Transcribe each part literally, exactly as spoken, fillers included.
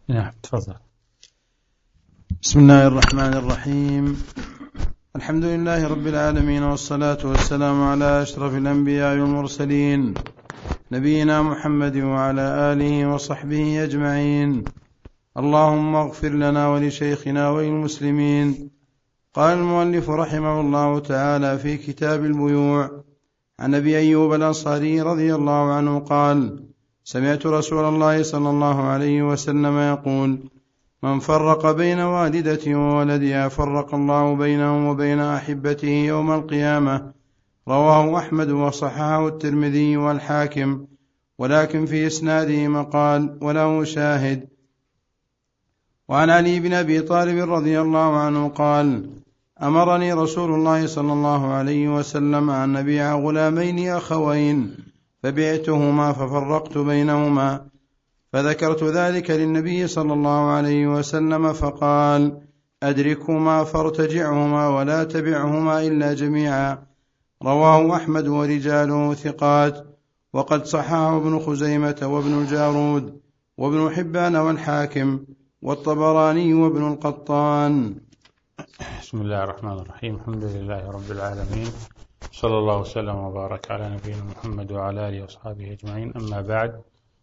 نعم تفضل. بسم الله الرحمن الرحيم. الحمد لله رب العالمين، والصلاة والسلام على أشرف الأنبياء والمرسلين، نبينا محمد وعلى آله وصحبه أجمعين. اللهم اغفر لنا ولشيخنا وللمسلمين. قال المؤلف رحمه الله تعالى في كتاب البيوع عن أبي أيوب الأنصاري رضي الله عنه قال: سمعت رسول الله صلى الله عليه وسلم يقول: من فرق بين والدته وولدها فرق الله بينهم وبين أحبته يوم القيامة. رواه أحمد وصححه الترمذي والحاكم، ولكن في إسناده مقال وله شاهد. وعن علي بن أبي طالب رضي الله عنه قال: أمرني رسول الله صلى الله عليه وسلم أن نبيع غلامين أخوين، فبعتهما ففرقت بينهما، فذكرت ذلك للنبي صلى الله عليه وسلم فقال: أدركهما فارتجعهما ولا تبعهما إلا جميعا. رواه أحمد ورجاله ثقات، وقد صححه ابن خزيمة وابن الجارود وابن حبان والحاكم والطبراني وابن القطان. بسم الله الرحمن الرحيم. الحمد لله رب العالمين، صلى الله وسلم وبارك على نبينا محمد وعلى آله وصحبه أجمعين. أما بعد،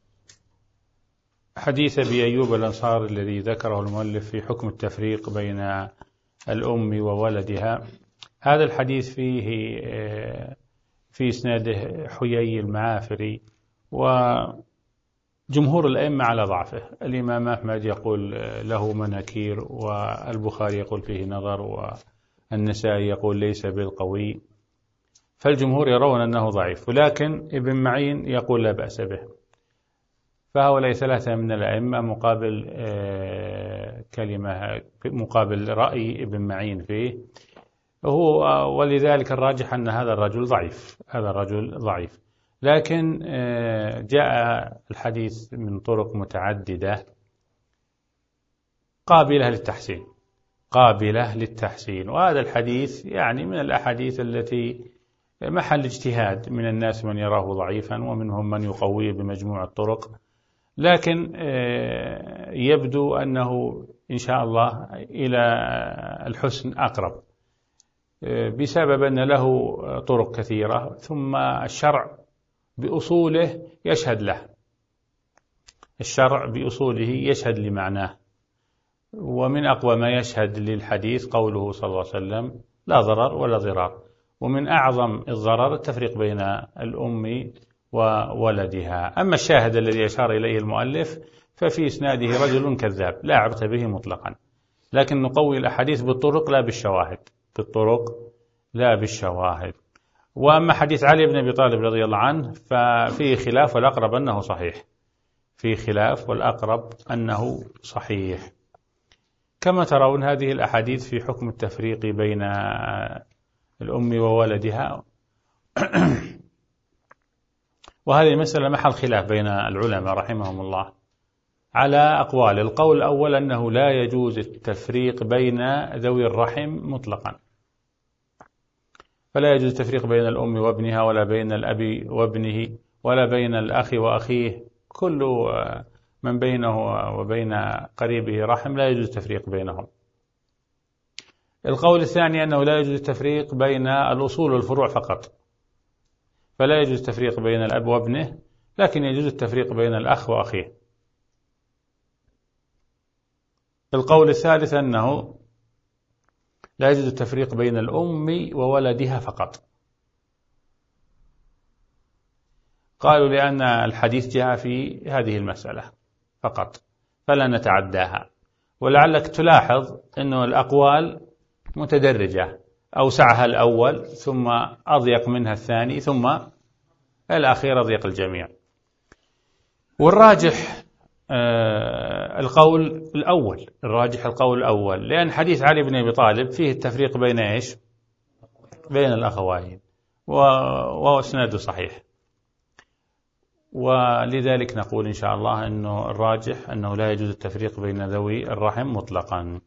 حديث أبي أيوب الأنصاري الذي ذكره المؤلف في حكم التفريق بين الأم وولدها، هذا الحديث فيه في إسناده حيي المعافري، وجمهور الأئمة على ضعفه. الإمام أحمد يقول له مناكير، والبخاري يقول فيه نظر، والنسائي يقول ليس بالقوي، فالجمهور يرون أنه ضعيف، ولكن ابن معين يقول لا بأس به. فهؤلاء ثلاثة من الأئمة مقابل كلمة مقابل رأي ابن معين فيه هو، ولذلك الراجح أن هذا الرجل ضعيف هذا الرجل ضعيف لكن جاء الحديث من طرق متعددة قابلة للتحسين قابلة للتحسين وهذا الحديث يعني من الأحاديث التي محل اجتهاد من الناس، من يراه ضعيفا ومنهم من يقويه بمجموع الطرق، لكن يبدو أنه إن شاء الله إلى الحسن أقرب، بسبب أن له طرق كثيرة، ثم الشرع بأصوله يشهد له الشرع بأصوله يشهد لمعناه. ومن أقوى ما يشهد للحديث قوله صلى الله عليه وسلم: لا ضرر ولا ضرار. ومن أعظم الضرر التفريق بين الأم وولدها. أما الشاهد الذي أشار إليه المؤلف ففي إسناده رجل كذاب لا عبث به مطلقا، لكن نقوي الأحاديث بالطرق لا بالشواهد بالطرق لا بالشواهد. وأما حديث علي بن أبي طالب رضي الله عنه ففيه خلاف، والأقرب أنه صحيح فيه خلاف والأقرب أنه صحيح. كما ترون هذه الأحاديث في حكم التفريق بين الأم وولدها وهذه مسألة محل خلاف بين العلماء رحمهم الله على أقوال. القول الأول أنه لا يجوز التفريق بين ذوي الرحم مطلقا، فلا يجوز التفريق بين الأم وابنها، ولا بين الأب وابنه، ولا بين الأخ وأخيه، كل من بينه وبين قريبه رحم لا يجوز التفريق بينهم. القول الثاني أنه لا يجوز التفريق بين الأصول والفروع فقط، فلا يجوز التفريق بين الأب وابنه، لكن يجوز التفريق بين الأخ وأخيه. القول الثالث أنه لا يجوز التفريق بين الأم وولدها فقط، قالوا لأن الحديث جاء في هذه المسألة فقط فلا نتعداها. ولعلك تلاحظ أنه الأقوال متدرجة، أوسعها الأول ثم أضيق منها الثاني ثم الأخير أضيق الجميع. والراجح آه القول الأول الراجح القول الأول لأن حديث علي بن أبي طالب فيه التفريق بين إيش؟ بين الأخوين، واسناده صحيح، ولذلك نقول إن شاء الله أنه الراجح أنه لا يجوز التفريق بين ذوي الرحم مطلقا.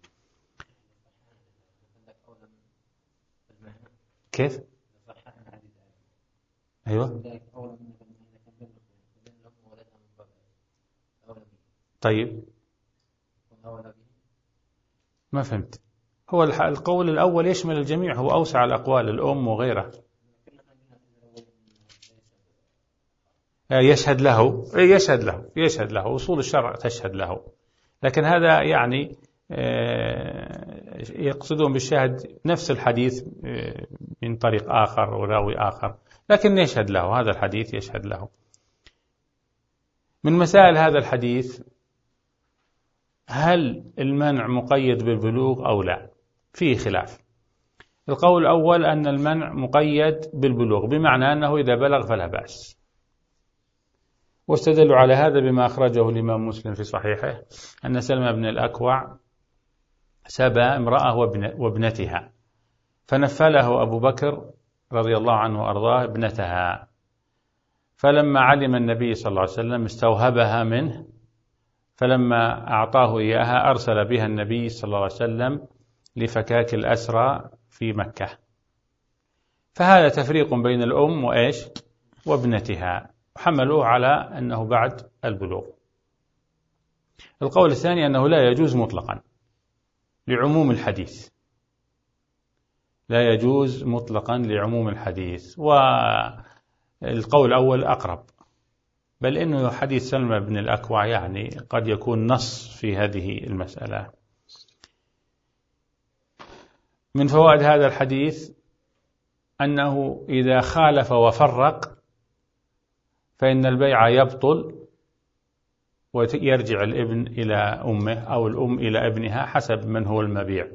كيف؟ أيوة. طيب ما فهمت. هو القول الأول يشمل الجميع، هو أوسع الأقوال، الأم وغيره. يشهد له، يشهد له يشهد له أصول الشرع تشهد له، لكن هذا يعني يقصدون بالشاهد نفس الحديث من طريق آخر وراوي آخر، لكن يشهد له، هذا الحديث يشهد له. من مسائل هذا الحديث هل المنع مقيد بالبلوغ أو لا؟ فيه خلاف. القول الأول أن المنع مقيد بالبلوغ، بمعنى أنه إذا بلغ فلا بأس، واستدلوا على هذا بما أخرجه الإمام مسلم في صحيحه أن سلمى بن الأكوع سبى امرأة وابنتها، فنفله أبو بكر رضي الله عنه وأرضاه ابنتها، فلما علم النبي صلى الله عليه وسلم استوهبها منه، فلما أعطاه إياها أرسل بها النبي صلى الله عليه وسلم لفكاك الأسرى في مكة. فهذا تفريق بين الأم وإيش وابنتها، حملوه على أنه بعد البلوغ. القول الثاني أنه لا يجوز مطلقا لعموم الحديث، لا يجوز مطلقا لعموم الحديث، والقول الأول أقرب، بل إنه حديث سلمى بن الأكوع يعني قد يكون نص في هذه المسألة. من فوائد هذا الحديث أنه إذا خالف وفرق فإن البيع يبطل، ويرجع الابن إلى أمه أو الأم إلى ابنها حسب من هو المبيع،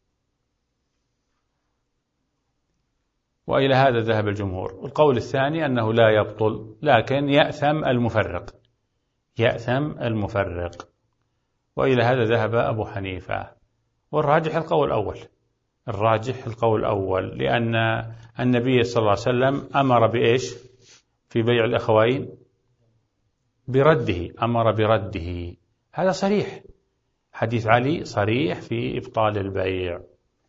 وإلى هذا ذهب الجمهور. القول الثاني أنه لا يبطل، لكن يأثم المفرق، يأثم المفرق، وإلى هذا ذهب أبو حنيفة. والراجح القول الأول، الراجح القول الأول، لأن النبي صلى الله عليه وسلم أمر بإيش في بيع الأخوين؟ برده، أمر برده، هذا صريح، حديث علي صريح في إبطال البيع.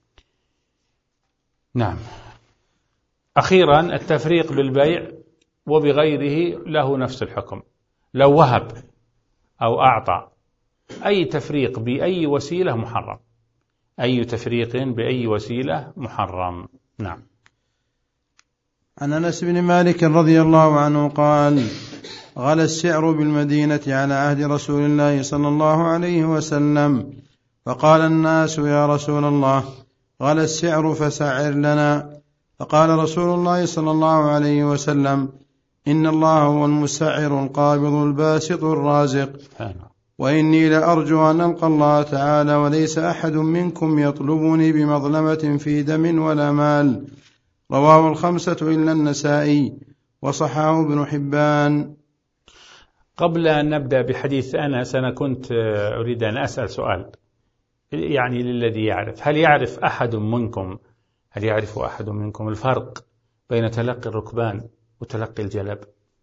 نعم. أخيرا التفريق بالبيع وبغيره له نفس الحكم، لو وهب أو أعطى، أي تفريق بأي وسيلة محرم، أي تفريق بأي وسيلة محرم. نعم. عن أنس بن مالك رضي الله عنه قال: غلا السعر بالمدينة على عهد رسول الله صلى الله عليه وسلم، فقال الناس: يا رسول الله، غلا السعر فسعر لنا. فقال رسول الله صلى الله عليه وسلم: إن الله هو المسعر القابض الباسط الرازق، وإني لأرجو أن ألقى الله تعالى وليس أحد منكم يطلبني بمظلمة في دم ولا مال. رواه الخمسة إلا النسائي، وصححه ابن حبان. قبل أن نبدأ بحديث أنس، أنا كنت أريد أن أسأل سؤال، يعني للذي يعرف، هل يعرف أحد منكم هل يعرف أحد منكم الفرق بين تلقي الركبان وتلقي الجلب؟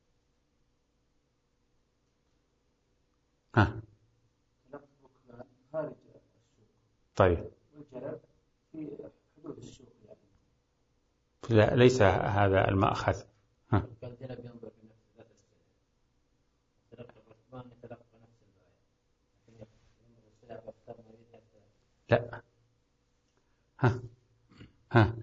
ها. طيب. لا، ليس هذا المأخذ. ها. لا. ها. ها.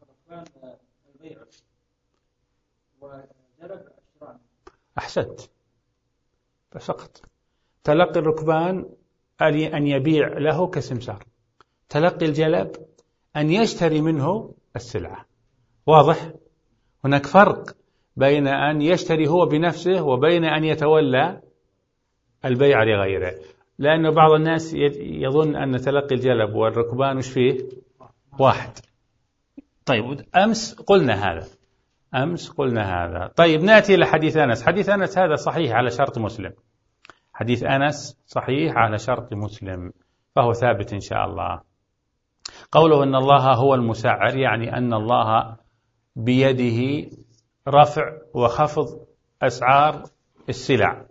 أحسنت، بس فقط. تلقي الركبان أن يبيع له كسمسار، تلقي الجلب أن يشتري منه السلعة. واضح؟ هناك فرق بين أن يشتري هو بنفسه وبين أن يتولى البيع لغيره، لأن بعض الناس يظن أن تلقي الجلب والركبان وش فيه؟ واحد. طيب، أمس قلنا هذا أمس قلنا هذا طيب، نأتي لحديث أنس. حديث أنس هذا صحيح على شرط مسلم، حديث أنس صحيح على شرط مسلم، فهو ثابت إن شاء الله. قوله أن الله هو المسعر، يعني أن الله بيده رفع وخفض أسعار السلع،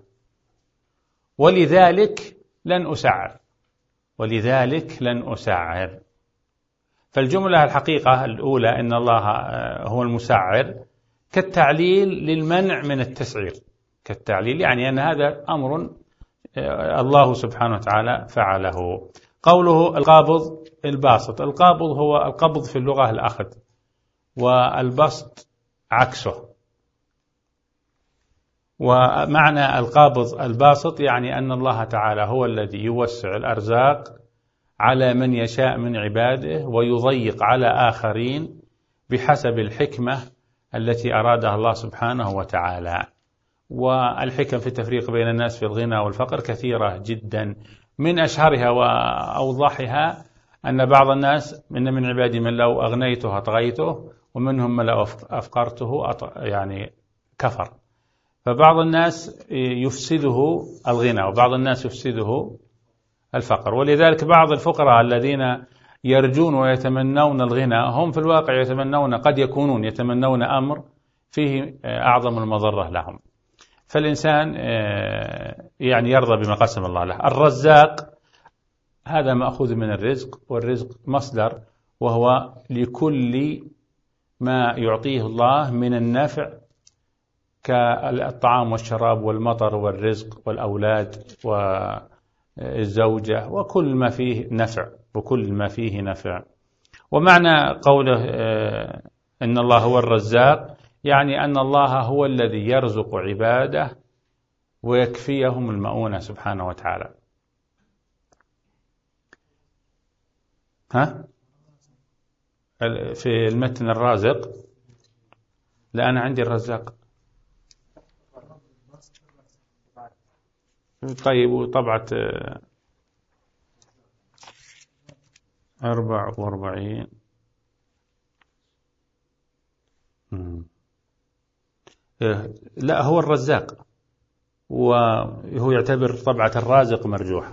ولذلك لن أسعر ولذلك لن أسعر فالجملة الحقيقة الأولى أن الله هو المسعر كالتعليل للمنع من التسعير، كالتعليل يعني أن هذا أمر الله سبحانه وتعالى فعله. قوله القابض الباسط، القابض هو القبض في اللغة الأخذ، والبسط عكسه. ومعنى القابض الباسط يعني أن الله تعالى هو الذي يوسع الأرزاق على من يشاء من عباده ويضيق على آخرين بحسب الحكمة التي أرادها الله سبحانه وتعالى. والحكم في التفريق بين الناس في الغنى والفقر كثيرة جدا، من أشهرها وأوضحها أن بعض الناس من من عبادي من لو أغنيته أطغيته، ومنهم من لو أفقرته يعني كفر. فبعض الناس يفسده الغنى وبعض الناس يفسده الفقر، ولذلك بعض الفقراء الذين يرجون ويتمنون الغنى هم في الواقع يتمنون، قد يكونون يتمنون أمر فيه أعظم المضرة لهم. فالإنسان يعني يرضى بما قسم الله له. الرزاق هذا مأخوذ من الرزق، والرزق مصدر، وهو لكل ما يعطيه الله من النفع كالطعام والشراب والمطر والرزق والأولاد والزوجة وكل ما فيه نفع وكل ما فيه نفع. ومعنى قوله إن الله هو الرزاق يعني أن الله هو الذي يرزق عباده ويكفيهم المؤونة سبحانه وتعالى. ها؟ في المتن الرازق، لا أنا عندي الرزاق. طيب، وطبعة أربع وأربعين. لا، هو الرزاق، وهو يعتبر طبعة الرازق مرجوحة،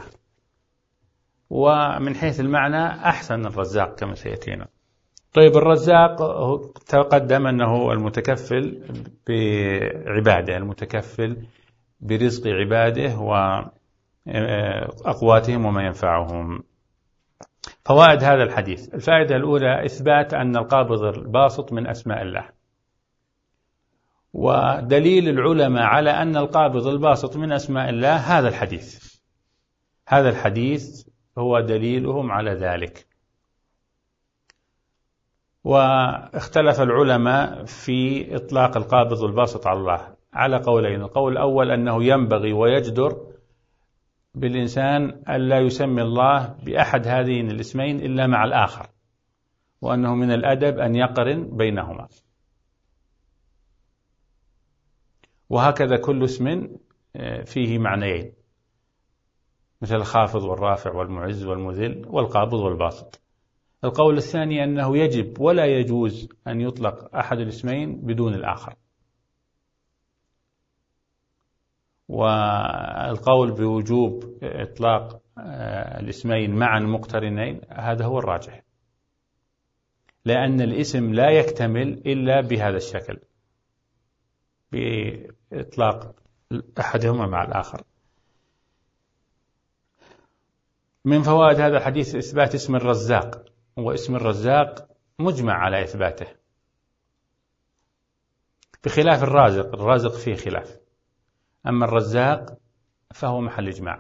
ومن حيث المعنى أحسن الرزاق كما سيأتينا. طيب، الرزاق تقدم أنه المتكفل بعباده، المتكفل برزق عباده وأقواتهم وما ينفعهم. فوائد هذا الحديث: الفائدة الأولى إثبات أن القابض الباسط من أسماء الله، ودليل العلماء على أن القابض الباسط من أسماء الله هذا الحديث. هذا الحديث هو دليلهم على ذلك. واختلف العلماء في إطلاق القابض الباسط على الله على قولين: القول الأول أنه ينبغي ويجدر بالإنسان ألا يسمي الله بأحد هذين الاسمين إلا مع الآخر، وأنه من الأدب أن يقرن بينهما. وهكذا كل اسم فيه معنيين، مثل الخافض والرافع والمعز والمذل والقابض والباسط. القول الثاني أنه يجب ولا يجوز أن يطلق أحد الاسمين بدون الآخر. والقول بوجوب إطلاق الاسمين معا مقترنين هذا هو الراجح، لأن الاسم لا يكتمل إلا بهذا الشكل، بإطلاق أحدهما مع الآخر. من فوائد هذا الحديث إثبات اسم الرزاق، واسم الرزاق مجمع على إثباته، بخلاف الرازق. الرازق فيه خلاف، أما الرزاق فهو محل إجماع،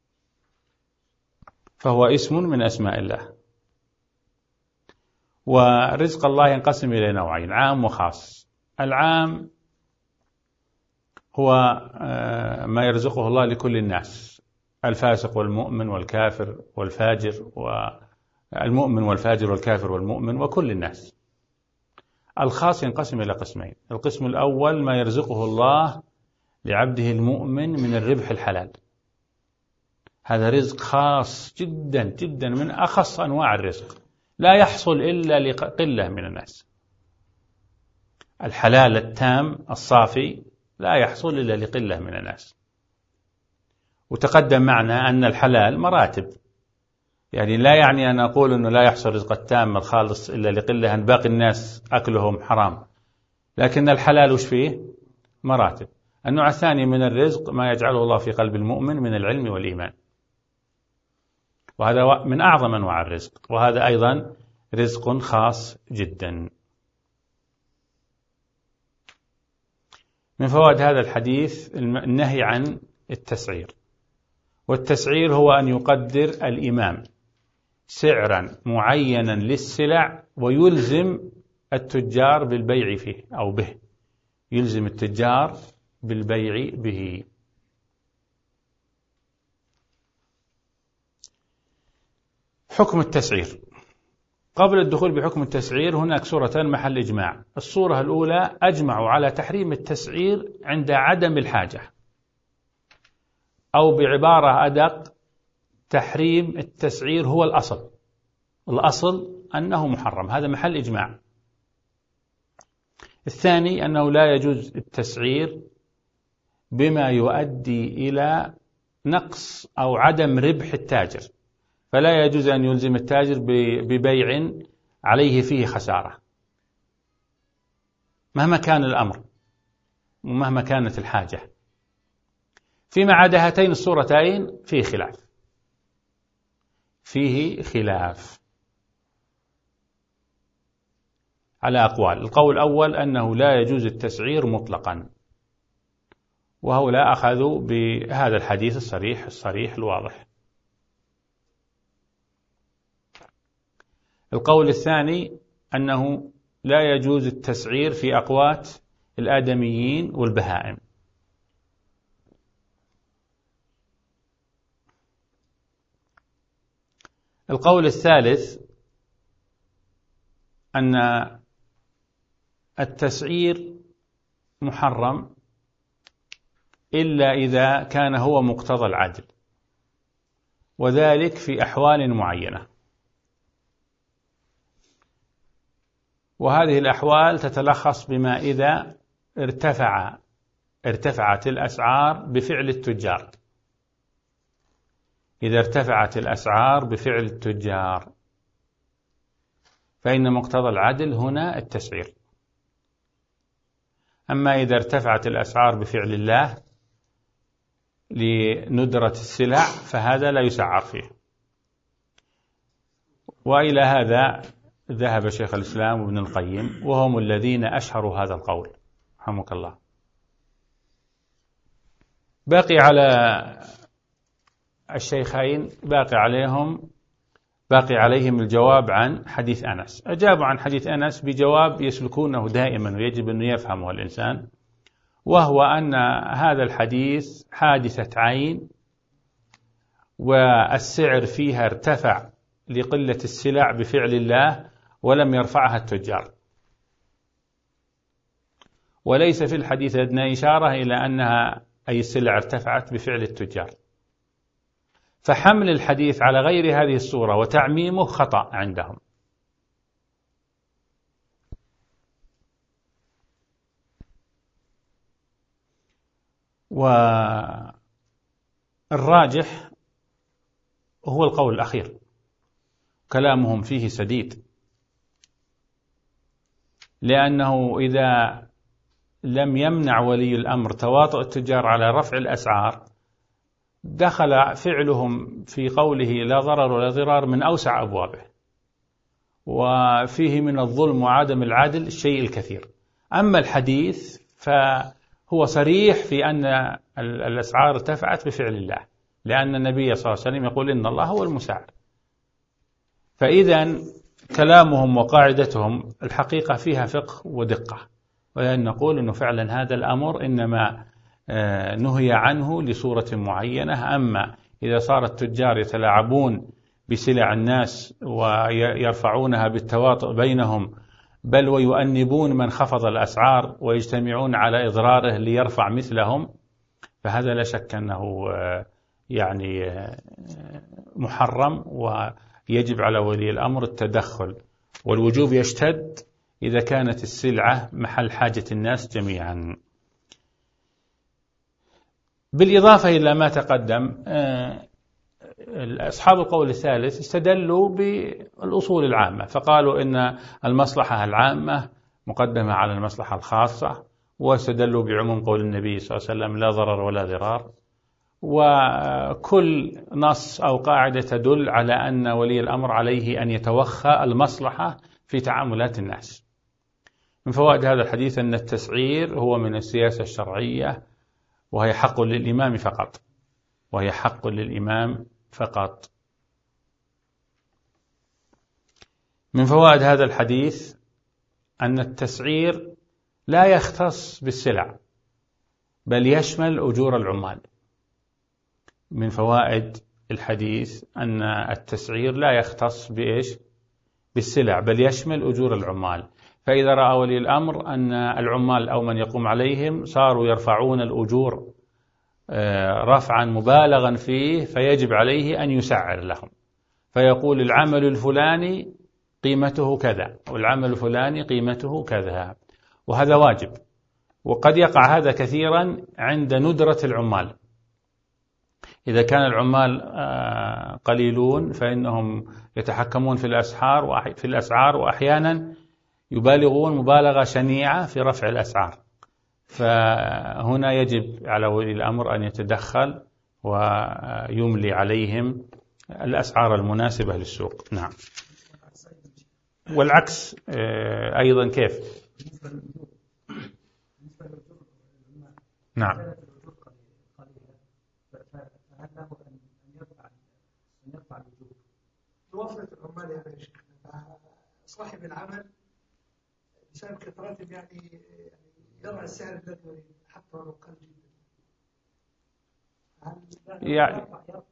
فهو اسم من أسماء الله. ورزق الله ينقسم إلى نوعين: عام وخاص. العام هو ما يرزقه الله لكل الناس، الفاسق والمؤمن والكافر والفاجر، والمؤمن والفاجر والكافر والمؤمن وكل الناس. الخاص ينقسم إلى قسمين: القسم الأول ما يرزقه الله لعبده المؤمن من الربح الحلال، هذا رزق خاص جدا جدا، من أخص أنواع الرزق، لا يحصل إلا لقلة من الناس. الحلال التام الصافي لا يحصل إلا لقلة من الناس. وتقدم معنا أن الحلال مراتب، يعني لا يعني أن أقول أنه لا يحصل رزق التام الخالص إلا لقلة، أن باقي الناس أكلهم حرام، لكن الحلال وش فيه؟ مراتب. النوع الثاني من الرزق ما يجعله الله في قلب المؤمن من العلم والإيمان، وهذا من أعظم أنواع الرزق، وهذا أيضا رزق خاص جدا. من فوائد هذا الحديث النهي عن التسعير، والتسعير هو أن يقدر الإمام سعرا معينا للسلع ويلزم التجار بالبيع فيه أو به، يلزم التجار بالبيع به. حكم التسعير. قبل الدخول بحكم التسعير هناك صورتان محل إجماع. الصورة الأولى أجمعوا على تحريم التسعير عند عدم الحاجة، أو بعبارة أدق تحريم التسعير هو الأصل، الأصل أنه محرم، هذا محل إجماع. الثاني أنه لا يجوز التسعير بما يؤدي إلى نقص أو عدم ربح التاجر، فلا يجوز أن يلزم التاجر ببيع عليه فيه خسارة مهما كان الأمر ومهما كانت الحاجة. فيما عدا هاتين الصورتين فيه خلاف، فيه خلاف على أقوال. القول الأول أنه لا يجوز التسعير مطلقا، وهؤلاء أخذوا بهذا الحديث الصريح الصريح الواضح. القول الثاني أنه لا يجوز التسعير في أقوات الآدميين والبهائم. القول الثالث أن التسعير محرم إلا إذا كان هو مقتضى العدل، وذلك في أحوال معينة، وهذه الأحوال تتلخص بما إذا ارتفع ارتفعت الأسعار بفعل التجار، إذا ارتفعت الأسعار بفعل التجار فإن مقتضى العدل هنا التسعير. أما إذا ارتفعت الأسعار بفعل الله لندرة السلع فهذا لا يسعر فيه. وإلى هذا ذهب شيخ الإسلام وابن القيم، وهم الذين أشهروا هذا القول رحمك الله. باقي على الشيخين باقي عليهم باقي عليهم الجواب عن حديث أنس. أجابوا عن حديث أنس بجواب يسلكونه دائما ويجب أن يفهمه الإنسان، وهو أن هذا الحديث حادثة عين، والسعر فيها ارتفع لقلة السلع بفعل الله ولم يرفعها التجار، وليس في الحديث أدنى إشارة إلى أنها أي السلع ارتفعت بفعل التجار. فحمل الحديث على غير هذه الصورة وتعميمه خطأ عندهم. والراجح هو القول الأخير، كلامهم فيه سديد، لأنه إذا لم يمنع ولي الأمر تواطؤ التجار على رفع الأسعار دخل فعلهم في قوله لا ضرر ولا ضرار من أوسع أبوابه، وفيه من الظلم وعدم العدل الشيء الكثير. أما الحديث فهو صريح في أن الأسعار ارتفعت بفعل الله، لأن النبي صلى الله عليه وسلم يقول إن الله هو المساعر. فإذا كلامهم وقاعدتهم الحقيقة فيها فقه ودقة، ولأن نقول أنه فعلا هذا الأمر إنما نهي عنه لصورة معينة. أما إذا صار التجار يتلاعبون بسلع الناس ويرفعونها بالتواطؤ بينهم، بل ويؤنبون من خفض الأسعار ويجتمعون على إضراره ليرفع مثلهم، فهذا لا شك أنه يعني محرم، ويجب على ولي الأمر التدخل، والوجوب يشتد إذا كانت السلعة محل حاجة الناس جميعا. بالإضافة إلى ما تقدم، أصحاب القول الثالث استدلوا بالأصول العامة، فقالوا إن المصلحة العامة مقدمة على المصلحة الخاصة، واستدلوا بعموم قول النبي صلى الله عليه وسلم لا ضرر ولا ضرار. وكل نص أو قاعدة تدل على أن ولي الأمر عليه أن يتوخى المصلحة في تعاملات الناس. من فوائد هذا الحديث أن التسعير هو من السياسة الشرعية، وهي حق للإمام فقط، وهي حق للإمام فقط. من فوائد هذا الحديث أن التسعير لا يختص بالسلع بل يشمل أجور العمال. من فوائد الحديث أن التسعير لا يختص بإيش؟ بالسلع بل يشمل أجور العمال. فإذا رأى ولي الأمر أن العمال أو من يقوم عليهم صاروا يرفعون الأجور رفعا مبالغا فيه فيجب عليه أن يسعر لهم، فيقول العمل الفلاني قيمته كذا والعمل الفلاني قيمته كذا، وهذا واجب. وقد يقع هذا كثيرا عند ندرة العمال. إذا كان العمال قليلون فإنهم يتحكمون في الأسعار في الأسعار وأحيانا يبالغون مبالغة شنيعة في رفع الأسعار، فهنا يجب على ولي الأمر أن يتدخل ويملي عليهم الأسعار المناسبة للسوق. نعم. والعكس أيضا كيف؟ نعم. توفرت العمال يا شيخ، صاحب العمل بسبب كثرتهم يعني يضع السعر الذي يريد حتى ولو قل جدا. يعني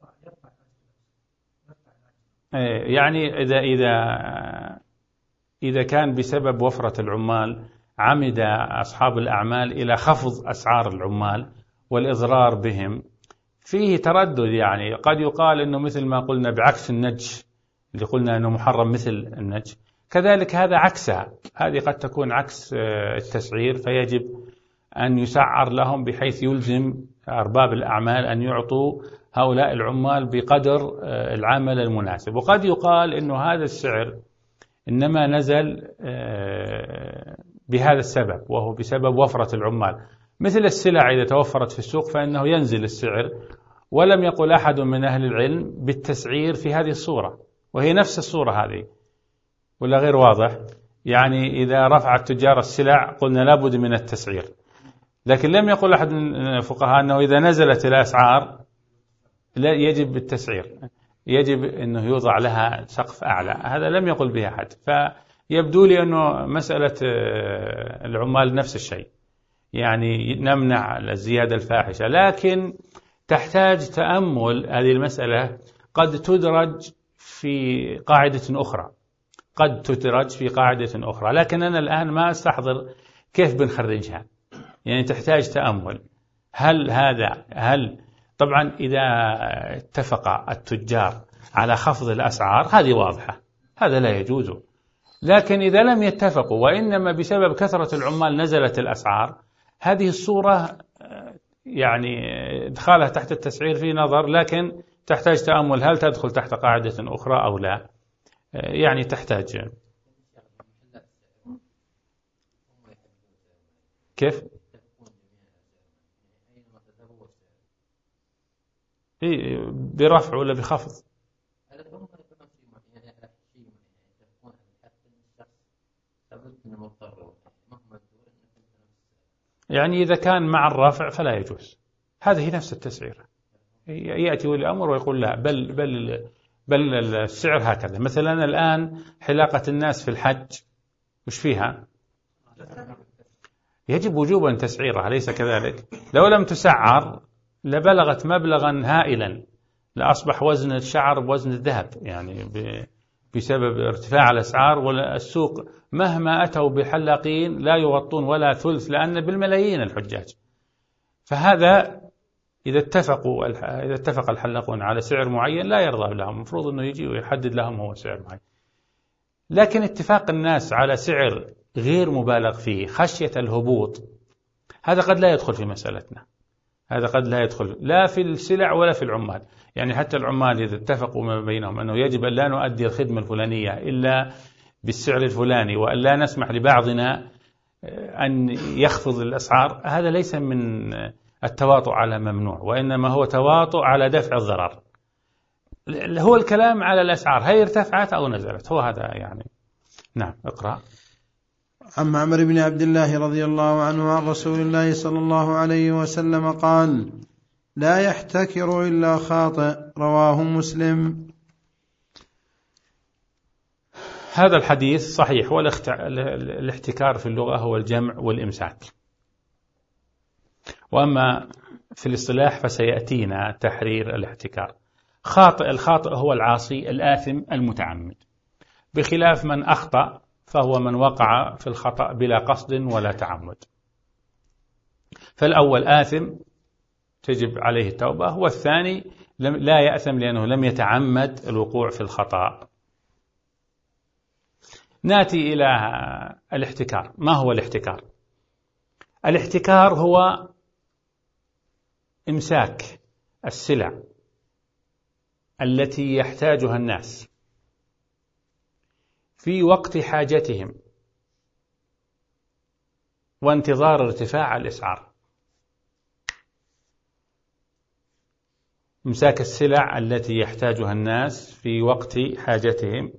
يعني إذا إذا إذا كان بسبب وفرة العمال عمد أصحاب الأعمال إلى خفض أسعار العمال والإضرار بهم، فيه تردد. يعني قد يقال أنه مثل ما قلنا بعكس النجش اللي قلنا أنه محرم مثل النجش، كذلك هذا عكسها، هذه قد تكون عكس التسعير، فيجب أن يسعر لهم بحيث يلزم أرباب الأعمال أن يعطوا هؤلاء العمال بقدر العمل المناسب. وقد يقال أنه هذا السعر إنما نزل بهذا السبب، وهو بسبب وفرة العمال. مثل السلع إذا توفرت في السوق فإنه ينزل السعر، ولم يقل أحد من أهل العلم بالتسعير في هذه الصورة، وهي نفس الصورة هذه ولا غير واضح؟ يعني إذا رفع التجار السلع قلنا لابد من التسعير، لكن لم يقل أحد من الفقهاء أنه إذا نزلت الأسعار لا يجب بالتسعير، يجب أنه يوضع لها سقف أعلى، هذا لم يقل به أحد. فيبدو لي أنه مسألة العمال نفس الشيء، يعني نمنع الزيادة الفاحشة، لكن تحتاج تأمل. هذه المسألة قد تدرج في قاعدة أخرى، قد تدرج في قاعدة أخرى، لكن أنا الآن ما أستحضر كيف بنخرجها، يعني تحتاج تأمل. هل هذا هل طبعا إذا اتفق التجار على خفض الأسعار هذه واضحة، هذا لا يجوز. لكن إذا لم يتفقوا وإنما بسبب كثرة العمال نزلت الأسعار، هذه الصورة يعني إدخالها تحت التسعير في نظر، لكن تحتاج تأمل هل تدخل تحت قاعدة أخرى أو لا، يعني تحتاج. كيف؟ إيه برفع ولا بخفض؟ يعني إذا كان مع الرفع فلا يجوز، هذه نفس التسعير. يأتي ولي الأمر ويقول لا، بل بل بل السعر هكذا. مثلا الآن حلاقة الناس في الحج وش فيها؟ يجب وجوبا تسعيرها، أليس كذلك؟ لو لم تسعر لبلغت مبلغا هائلا، لأصبح وزن الشعر بوزن الذهب، يعني بسبب ارتفاع الأسعار. والسوق مهما أتوا بحلاقين لا يغطون ولا ثلث، لأن بالملايين الحجاج. فهذا إذا اتفقوا إذا اتفق الحلاقون على سعر معين لا يرضى لهم، المفروض أنه يجي ويحدد لهم هو سعر معين. لكن اتفاق الناس على سعر غير مبالغ فيه خشية الهبوط، هذا قد لا يدخل في مسألتنا، هذا قد لا يدخل لا في السلع ولا في العمال. يعني حتى العمال إذا اتفقوا ما بينهم أنه يجب أن لا نؤدي الخدمة الفلانية إلا بالسعر الفلاني، وأن لا نسمح لبعضنا أن يخفض الأسعار، هذا ليس من التواطؤ على ممنوع، وإنما هو تواطؤ على دفع الضرر. هو الكلام على الأسعار هي ارتفعت أو نزلت، هو هذا يعني. نعم اقرأ. عن عمرو بن عبد الله رضي الله عنه عن رسول الله صلى الله عليه وسلم قال: لا يحتكر إلا خاطئ. رواه مسلم. هذا الحديث صحيح، والاحتكار في اللغة هو الجمع والإمساك، وأما في الاصطلاح فسيأتينا تحرير الاحتكار. خاطئ، الخاطئ هو العاصي الآثم المتعمد، بخلاف من أخطأ فهو من وقع في الخطأ بلا قصد ولا تعمد. فالأول آثم تجب عليه التوبة، والثاني لا يأثم لأنه لم يتعمد الوقوع في الخطأ. نأتي إلى الاحتكار. ما هو الاحتكار؟ الاحتكار هو إمساك السلع التي يحتاجها الناس في وقت حاجتهم وانتظار ارتفاع الأسعار. إمساك السلع التي يحتاجها الناس في وقت حاجتهم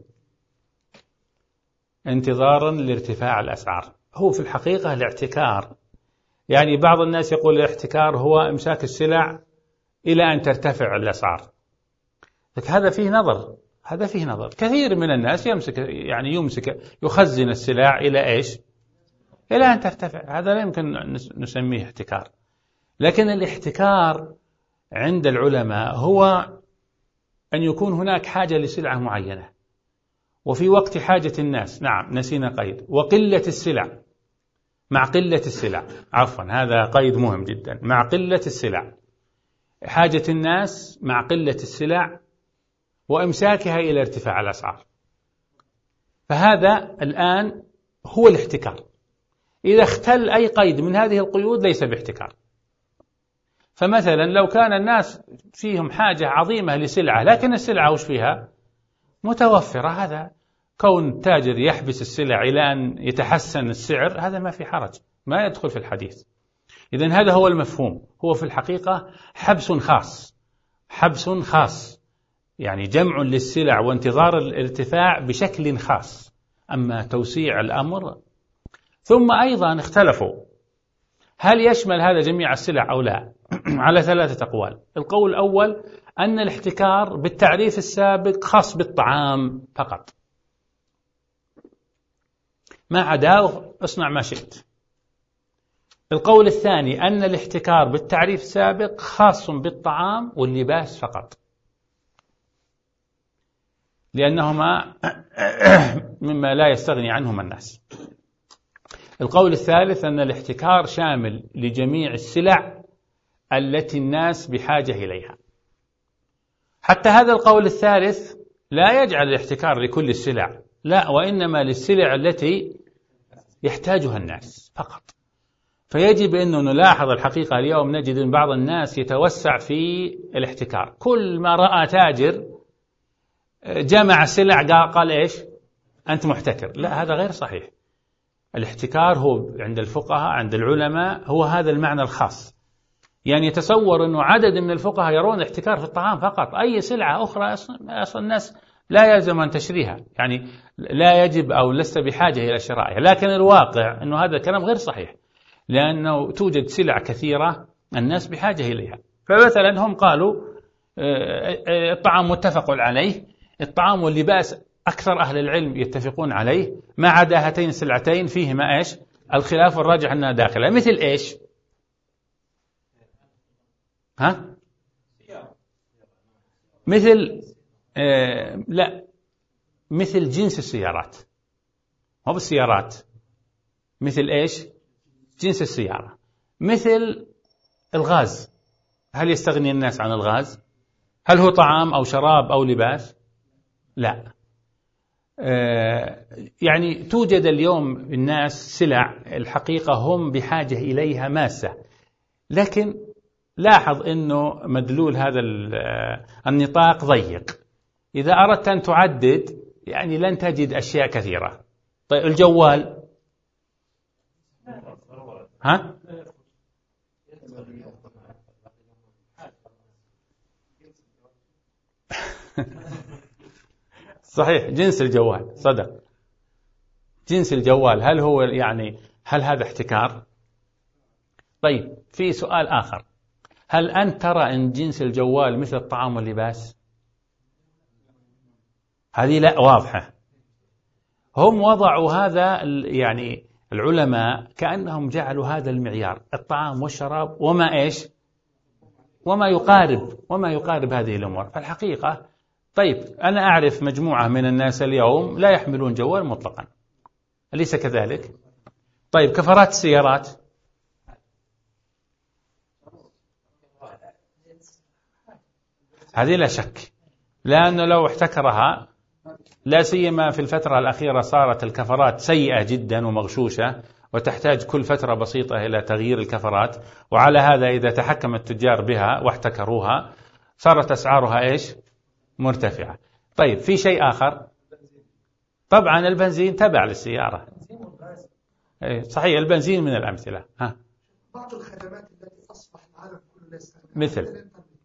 انتظارا لارتفاع الأسعار. هو في الحقيقة الاحتكار، يعني بعض الناس يقول الاحتكار هو إمساك السلع إلى أن ترتفع الأسعار، لكن هذا فيه نظر، هذا فيه نظر. كثير من الناس يمسك يعني يمسك يخزن السلع إلى إيش؟ إلى أن ترتفع. هذا لا يمكن نسميه احتكار. لكن الاحتكار عند العلماء هو أن يكون هناك حاجة لسلعة معينة وفي وقت حاجة الناس، نعم نسينا قيد، وقلة السلع، مع قلة السلع، عفوا هذا قيد مهم جدا، مع قلة السلع، حاجة الناس مع قلة السلع وإمساكها إلى ارتفاع الأسعار. فهذا الآن هو الاحتكار. إذا اختل أي قيد من هذه القيود ليس باحتكار. فمثلا لو كان الناس فيهم حاجة عظيمة لسلعة لكن السلعة وش فيها متوفرة، هذا كون تاجر يحبس السلع إلى أن يتحسن السعر هذا ما في حرج، ما يدخل في الحديث. إذن هذا هو المفهوم، هو في الحقيقة حبس خاص، حبس خاص، يعني جمع للسلع وانتظار الارتفاع بشكل خاص. أما توسيع الأمر، ثم أيضا اختلفوا هل يشمل هذا جميع السلع أو لا، على ثلاثة أقوال. القول الأول أن الاحتكار بالتعريف السابق خاص بالطعام فقط، ما عداه اصنع ما شئت. القول الثاني أن الاحتكار بالتعريف السابق خاص بالطعام واللباس فقط، لأنهما مما لا يستغني عنهما الناس. القول الثالث أن الاحتكار شامل لجميع السلع التي الناس بحاجة إليها. حتى هذا القول الثالث لا يجعل الاحتكار لكل السلع، لا، وإنما للسلع التي يحتاجها الناس فقط. فيجب أن نلاحظ الحقيقة اليوم نجد أن بعض الناس يتوسع في الاحتكار، كل ما رأى تاجر جمع سلع قال إيش أنت محتكر. لا، هذا غير صحيح. الاحتكار هو عند الفقهاء عند العلماء هو هذا المعنى الخاص. يعني يتصور أنه عدد من الفقهاء يرون احتكار في الطعام فقط، أي سلعة أخرى أصلا الناس لا يلزم أن تشتريها، يعني لا يجب أو لست بحاجة إلى شرائها. لكن الواقع أنه هذا الكلام غير صحيح، لأنه توجد سلع كثيرة الناس بحاجة إليها. فمثلا هم قالوا الطعام متفق عليه، الطعام واللباس أكثر أهل العلم يتفقون عليه، ما عدا هاتين السلعتين فيهما إيش الخلاف والراجح أنها داخلة. مثل إيش؟ ها؟ مثل آه لا مثل جنس السيارات، مو بالسيارات، مثل إيش؟ جنس السيارة. مثل الغاز، هل يستغني الناس عن الغاز؟ هل هو طعام أو شراب أو لباس؟ لا. آه يعني توجد اليوم الناس سلع الحقيقة هم بحاجة إليها ماسة، لكن لاحظ أنه مدلول هذا النطاق ضيق. إذا أردت أن تعدد يعني لن تجد أشياء كثيرة. طيب الجوال ها؟ صحيح، جنس الجوال، صدق، جنس الجوال هل هو يعني هل هذا احتكار؟ طيب في سؤال آخر، هل أنت ترى أن جنس الجوال مثل الطعام واللباس؟ هذه لا واضحة. هم وضعوا هذا يعني العلماء كأنهم جعلوا هذا المعيار، الطعام والشراب وما إيش وما يقارب وما يقارب هذه الأمور. فالحقيقة طيب أنا أعرف مجموعة من الناس اليوم لا يحملون جوال مطلقا، أليس كذلك؟ طيب كفرات السيارات هذه لا شك، لأنه لو احتكرها لا سيما في الفترة الأخيرة صارت الكفرات سيئة جدا ومغشوشة وتحتاج كل فترة بسيطة إلى تغيير الكفرات، وعلى هذا إذا تحكم التجار بها واحتكروها صارت أسعارها إيش مرتفعة. طيب في شيء آخر، طبعا البنزين تبع للسيارة، صحيح البنزين من الأمثلة. ها بعض الخدمات التي أصبح العالم كله يستخدمها مثل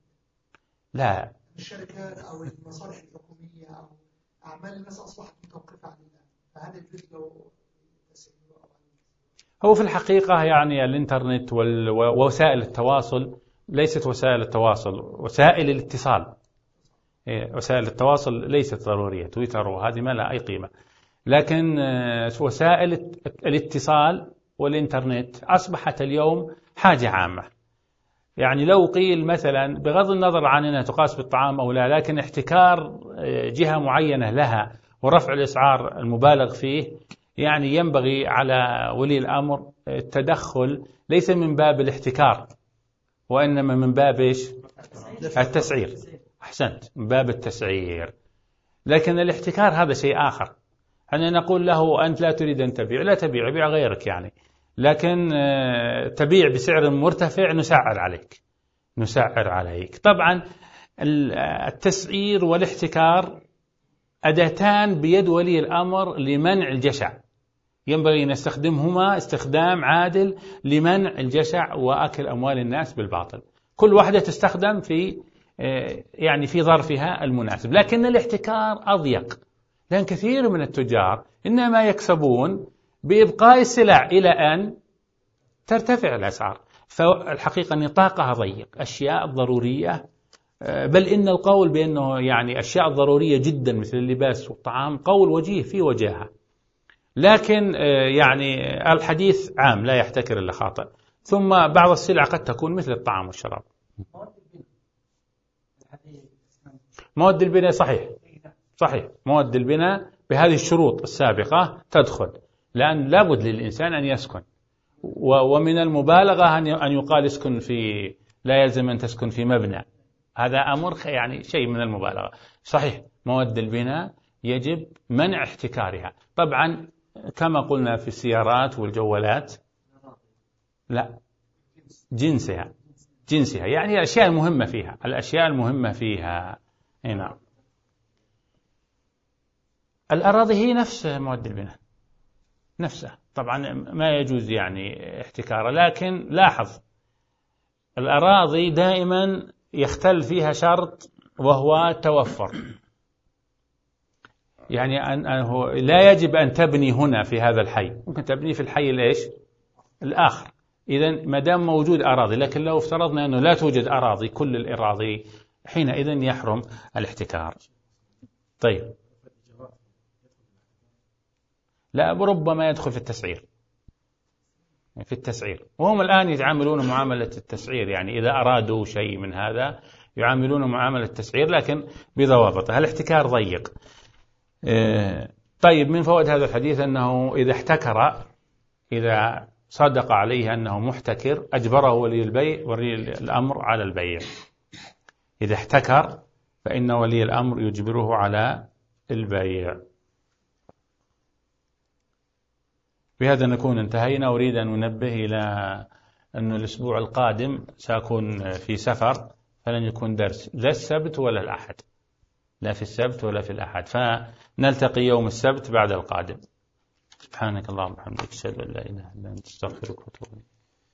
لا الشركات أو المصالح الحكومية أو أعمال الناس أصبحت متوقفة عن الله، فهذا يجوز له تسعيره؟ هو في الحقيقة يعني الإنترنت ووسائل التواصل ليست وسائل التواصل، وسائل الاتصال. وسائل التواصل ليست ضرورية، تويتر وهذه ما لها أي قيمة، لكن وسائل الاتصال والإنترنت أصبحت اليوم حاجة عامة. يعني لو قيل مثلا بغض النظر عن أنها تقاس بالطعام أو لا، لكن احتكار جهة معينة لها ورفع الأسعار المبالغ فيه، يعني ينبغي على ولي الأمر التدخل ليس من باب الاحتكار وإنما من باب إيش؟ التسعير. أحسنت، من باب التسعير. لكن الاحتكار هذا شيء آخر، أنا نقول له أنت لا تريد أن تبيع، لا تبيع، بيع غيرك يعني، لكن تبيع بسعر مرتفع نسعر عليك نسعر عليك. طبعا التسعير والاحتكار أداتان بيد ولي الأمر لمنع الجشع، ينبغي أن نستخدمهما استخدام عادل لمنع الجشع وأكل أموال الناس بالباطل. كل واحدة تستخدم في يعني في ظرفها المناسب، لكن الاحتكار أضيق، لأن كثير من التجار إنما يكسبون بإبقاء السلع إلى أن ترتفع الأسعار. فالحقيقة نطاقها ضيق، أشياء ضرورية، بل إن القول بأنه يعني أشياء ضرورية جدا مثل اللباس والطعام قول وجيه في وجهها، لكن يعني الحديث عام لا يحتكر إلا خاطئ. ثم بعض السلع قد تكون مثل الطعام والشراب. مواد البناء صحيح صحيح مواد البناء بهذه الشروط السابقة تدخل، لأن لابد للإنسان أن يسكن، ومن المبالغة أن يقال اسكن في، لا يلزم أن تسكن في مبنى، هذا أمر يعني شيء من المبالغة. صحيح مواد البناء يجب منع احتكارها. طبعا كما قلنا في السيارات والجوالات لا، جنسها جنسها يعني الأشياء المهمة فيها الأشياء المهمة فيها هنا. الأراضي هي نفس مواد البناء نفسها، طبعا ما يجوز يعني احتكارها، لكن لاحظ الأراضي دائما يختل فيها شرط وهو توفر، يعني أنه لا يجب أن تبني هنا في هذا الحي، ممكن تبني في الحي الإيش الآخر. إذن ما دام موجود أراضي، لكن لو افترضنا أنه لا توجد أراضي كل الأراضي حينئذ يحرم الاحتكار. طيب لا، ربما يدخل في التسعير في التسعير وهم الآن يتعاملون معاملة التسعير، يعني إذا أرادوا شيء من هذا يعاملون معاملة التسعير لكن بضوابطها. الاحتكار ضيق. طيب من فوائد هذا الحديث أنه إذا احتكر، إذا صدق عليه أنه محتكر، أجبره ولي البيع ولي الأمر على البيع. إذا احتكر فإن ولي الأمر يجبره على البيع. بهذا نكون انتهينا. أريد أن ننبه إلى أن الأسبوع القادم سأكون في سفر، فلن يكون درس لا السبت ولا الأحد، لا في السبت ولا في الأحد، فنلتقي يوم السبت بعد القادم. سبحانك اللهم وبحمدك، أشهد أن لا إله إلا أنت، أستغفرك وأتوب إليك.